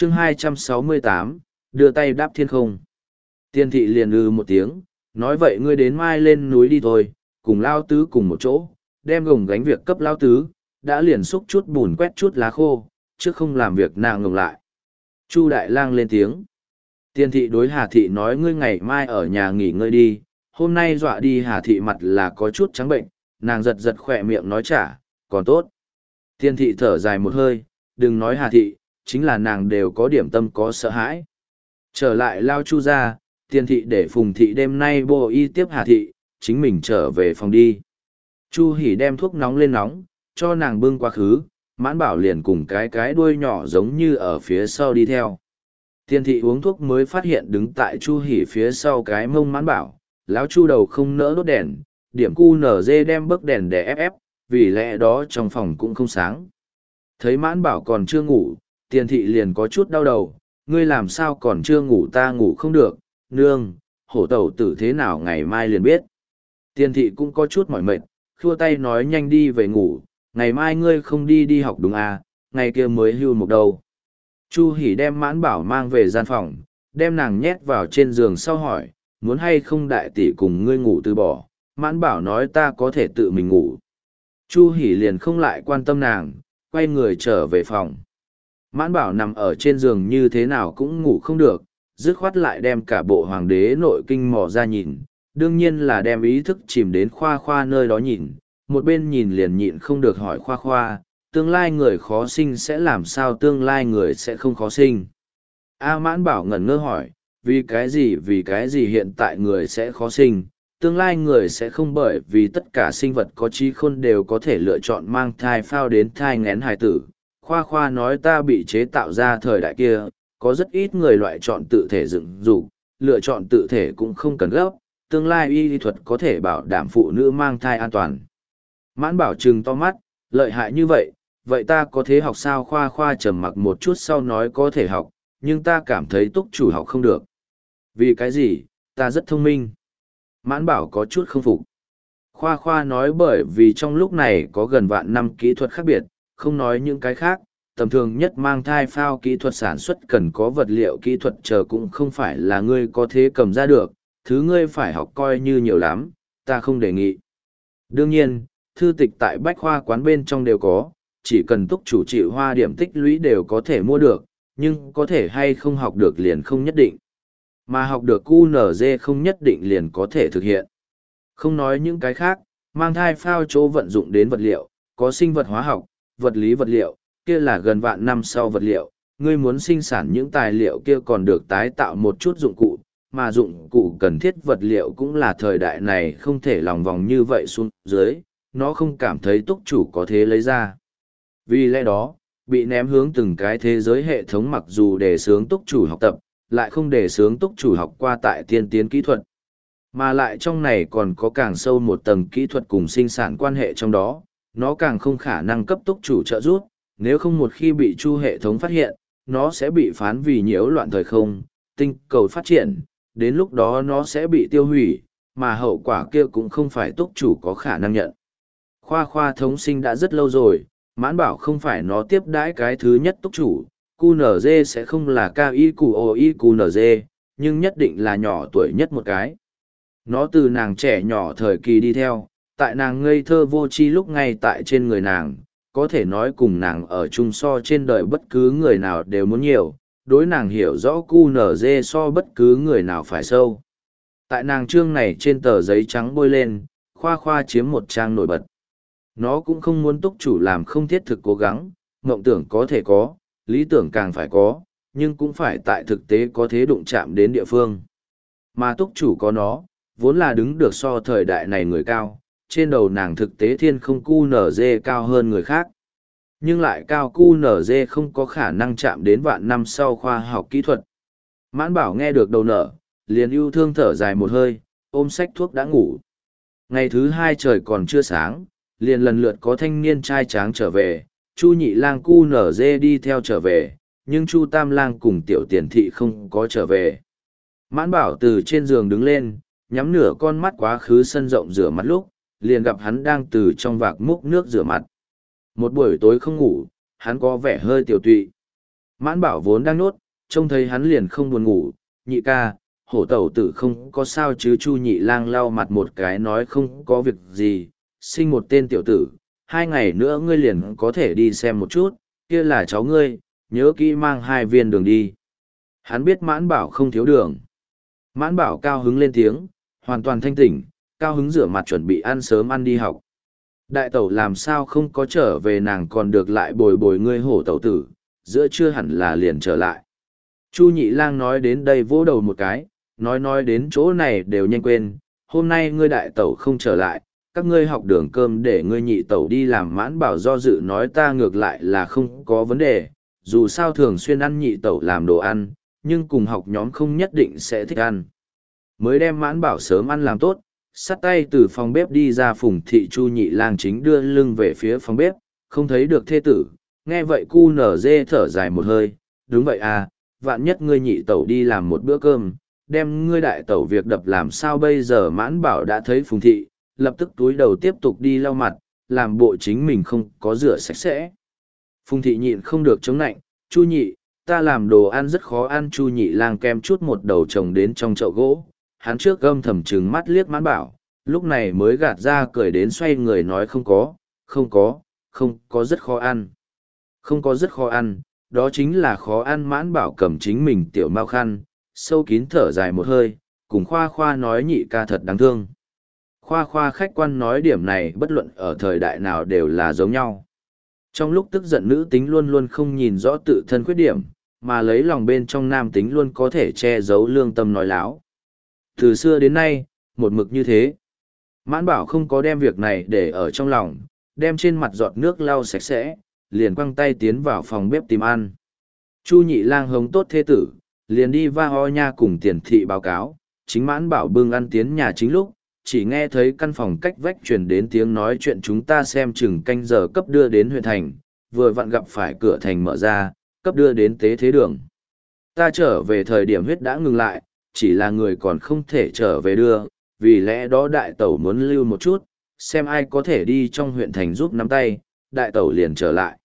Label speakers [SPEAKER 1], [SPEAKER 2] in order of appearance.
[SPEAKER 1] chương 268, đưa tay đáp thiên không. Tiên thị liền một tiếng, nói vậy ngươi đến mai lên núi đi thôi, cùng lao tứ cùng một chỗ, đem gồng gánh việc cấp lao tứ, đã liền xúc chút bùn quét chút lá khô, chứ không làm việc nàng ngừng lại. Chu Đại Lang lên tiếng. Tiên thị đối Hà thị nói ngươi ngày mai ở nhà nghỉ ngơi đi, hôm nay dọa đi Hà thị mặt là có chút trắng bệnh, nàng giật giật khỏe miệng nói trả, còn tốt. Tiên thị thở dài một hơi, đừng nói Hà thị, chính là nàng đều có điểm tâm có sợ hãi. Trở lại lao Chu ra, Tiên thị để Phùng thị đêm nay bô y tiếp Hà thị, chính mình trở về phòng đi. Chu Hỉ đem thuốc nóng lên nóng, cho nàng bưng quá khứ, Mãn Bảo liền cùng cái đuôi nhỏ giống như ở phía sau đi theo. Tiên thị uống thuốc mới phát hiện đứng tại Chu Hỉ phía sau cái mông Mãn Bảo, lão Chu đầu không nỡ đốt đèn, điểm QNZ đem bấc đèn để ép, vì lẽ đó trong phòng cũng không sáng. Thấy Mãn Bảo còn chưa ngủ, Tiên thị liền có chút đau đầu, ngươi làm sao còn chưa ngủ, ta ngủ không được, nương, hổ tẩu tử thế nào ngày mai liền biết. Tiên thị cũng có chút mỏi mệt, khua tay nói nhanh đi về ngủ, ngày mai ngươi không đi học đúng à, ngày kia mới hưu một đầu. Chu Hỉ đem Mãn Bảo mang về gian phòng, đem nàng nhét vào trên giường sau hỏi, muốn hay không đại tỷ cùng ngươi ngủ từ bỏ. Mãn Bảo nói ta có thể tự mình ngủ. Chu Hỉ liền không lại quan tâm nàng, quay người trở về phòng. Mãn Bảo nằm ở trên giường như thế nào cũng ngủ không được, dứt khoát lại đem cả bộ hoàng đế nội kinh mò ra nhìn, đương nhiên là đem ý thức chìm đến Khoa Khoa nơi đó nhìn, một bên nhìn liền nhịn không được hỏi Khoa Khoa, tương lai người khó sinh sẽ làm sao tương lai người sẽ không khó sinh. A Mãn Bảo ngẩn ngơ hỏi, vì cái gì hiện tại người sẽ khó sinh, tương lai người sẽ không, bởi vì tất cả sinh vật có trí khôn đều có thể lựa chọn mang thai phao đến thai nghén hài tử. Khoa Khoa nói ta bị chế tạo ra thời đại kia, có rất ít người loại chọn tự thể dựng dục, lựa chọn tự thể cũng không cần gấp, tương lai y thuật có thể bảo đảm phụ nữ mang thai an toàn. Mãn Bảo trừng to mắt, lợi hại như vậy, vậy ta có thể học sao? Khoa Khoa trầm mặc một chút sau nói có thể học, nhưng ta cảm thấy túc chủ học không được. Vì cái gì, ta rất thông minh. Mãn Bảo có chút không phục. Khoa Khoa nói bởi vì trong lúc này có gần vạn năm kỹ thuật khác biệt, không nói những cái khác, tầm thường nhất mang thai phao kỹ thuật sản xuất cần có vật liệu kỹ thuật chờ cũng không phải là ngươi có thể cầm ra được, thứ ngươi phải học coi như nhiều lắm, ta không đề nghị. Đương nhiên, thư tịch tại bách khoa quán bên trong đều có, chỉ cần túc chủ chịu hoa điểm tích lũy đều có thể mua được, nhưng có thể hay không học được liền không nhất định. Mà học được QNZ không nhất định liền có thể thực hiện. Không nói những cái khác, mang thai phao chỗ vận dụng đến vật liệu, có sinh vật hóa học, vật lý vật liệu, kia là gần vạn năm sau vật liệu, ngươi muốn sinh sản những tài liệu kia còn được tái tạo một chút dụng cụ, mà dụng cụ cần thiết vật liệu cũng là thời đại này không thể lòng vòng như vậy xuống dưới, nó không cảm thấy túc chủ có thể lấy ra. Vì lẽ đó, bị ném hướng từng cái thế giới hệ thống mặc dù đề xướng túc chủ học tập, lại không đề xướng túc chủ học qua tại tiên tiến kỹ thuật. Mà lại trong này còn có càng sâu một tầng kỹ thuật cùng sinh sản quan hệ trong đó, nó càng không khả năng cấp túc chủ trợ giúp, nếu không một khi bị chu hệ thống phát hiện, nó sẽ bị phán vì nhiễu loạn thời không, tinh cầu phát triển, đến lúc đó nó sẽ bị tiêu hủy, mà hậu quả kia cũng không phải túc chủ có khả năng nhận. Khoa Khoa thống sinh đã rất lâu rồi, Mãn Bảo không phải nó tiếp đãi cái thứ nhất túc chủ, QNZ sẽ không là KIQOIQNZ, nhưng nhất định là nhỏ tuổi nhất một cái. Nó từ nàng trẻ nhỏ thời kỳ đi theo, tại nàng ngây thơ vô tri lúc ngay tại trên người nàng, có thể nói cùng nàng ở chung so trên đời bất cứ người nào đều muốn nhiều, đối nàng hiểu rõ QNZ so bất cứ người nào phải sâu. Tại nàng chương này trên tờ giấy trắng bôi lên, Khoa Khoa chiếm một trang nổi bật. Nó cũng không muốn túc chủ làm không thiết thực cố gắng, mộng tưởng có thể có, lý tưởng càng phải có, nhưng cũng phải tại thực tế có thế đụng chạm đến địa phương. Mà túc chủ có nó, vốn là đứng được so thời đại này người cao, trên đầu nàng thực tế thiên không QNZ cao hơn người khác. Nhưng lại cao QNZ không có khả năng chạm đến vạn năm sau khoa học kỹ thuật. Mãn Bảo nghe được đầu nở, liền yêu thương thở dài một hơi, ôm sách thuốc đã ngủ. Ngày thứ hai trời còn chưa sáng, liền lần lượt có thanh niên trai tráng trở về, Chu Nhị Lang QNZ đi theo trở về, nhưng Chu Tam Lang cùng Tiểu Tiền Thị không có trở về. Mãn Bảo từ trên giường đứng lên, nhắm nửa con mắt quá khứ sân rộng rửa mặt lúc, liền gặp hắn đang từ trong vạc múc nước rửa mặt. Một buổi tối không ngủ, hắn có vẻ hơi tiểu tụy. Mãn Bảo vốn đang nốt, trông thấy hắn liền không buồn ngủ, nhị ca, hổ tẩu tử không có sao chứ. Chu Nhị Lang lau mặt một cái nói không có việc gì, sinh một tên tiểu tử, 2 ngày nữa ngươi liền có thể đi xem một chút, kia là cháu ngươi, nhớ kỹ mang 2 viên đường đi. Hắn biết Mãn Bảo không thiếu đường. Mãn Bảo cao hứng lên tiếng, hoàn toàn thanh tỉnh, cao hứng rửa mặt chuẩn bị ăn sớm ăn đi học. Đại tẩu làm sao không có trở về, nàng còn được lại bồi bồi ngươi hổ tẩu tử, giữa trưa hẳn là liền trở lại. Chu Nhị Lang nói đến đây vỗ đầu một cái, nói đến chỗ này đều nhanh quên, hôm nay ngươi đại tẩu không trở lại, các ngươi học đường cơm để ngươi nhị tẩu đi làm. Mãn Bảo do dự nói ta ngược lại là không có vấn đề, dù sao thường xuyên ăn nhị tẩu làm đồ ăn, nhưng cùng học nhóm không nhất định sẽ thích ăn. Mới đem Mãn Bảo sớm ăn làm tốt, sắt tay từ phòng bếp đi ra. Phùng thị Chu Nhị Lang chính đưa lưng về phía phòng bếp, không thấy được thê tử, nghe vậy cu nở dê thở dài một hơi, đúng vậy à, vạn nhất ngươi nhị tẩu đi làm một bữa cơm, đem ngươi đại tẩu việc đập làm sao bây giờ. Mãn Bảo đã thấy Phùng thị, lập tức túi đầu tiếp tục đi lau mặt, làm bộ chính mình không có rửa sạch sẽ. Phùng thị nhịn không được chống nạnh, Chu Nhị, ta làm đồ ăn rất khó ăn. Chu Nhị Lang kem chút một đầu chồng đến trong chậu gỗ, hắn trước gâm thầm trừng mắt liếc Mãn Bảo, lúc này mới gạt ra cười đến xoay người nói không có rất khó ăn. Không có rất khó ăn, đó chính là khó ăn. Mãn Bảo cầm chính mình tiểu mao khăn, sâu kín thở dài một hơi, cùng Khoa Khoa nói nhị ca thật đáng thương. Khoa Khoa khách quan nói điểm này bất luận ở thời đại nào đều là giống nhau. Trong lúc tức giận nữ tính luôn luôn không nhìn rõ tự thân khuyết điểm, mà lấy lòng bên trong nam tính luôn có thể che giấu lương tâm nói láo. Từ xưa đến nay, một mực như thế. Mãn Bảo không có đem việc này để ở trong lòng, đem trên mặt giọt nước lau sạch sẽ, liền quăng tay tiến vào phòng bếp tìm ăn. Chu Nhị Lang hống tốt thế tử, liền đi va ho nha cùng Tiền thị báo cáo. Chính Mãn Bảo bưng ăn tiến nhà chính lúc, chỉ nghe thấy căn phòng cách vách truyền đến tiếng nói chuyện, chúng ta xem chừng canh giờ cấp đưa đến huyện thành, vừa vặn gặp phải cửa thành mở ra, cấp đưa đến tế thế đường. Ta trở về thời điểm huyết đã ngừng lại, chỉ là người còn không thể trở về đưa, vì lẽ đó đại tẩu muốn lưu một chút, xem ai có thể đi trong huyện thành giúp nắm tay, đại tẩu liền trở lại.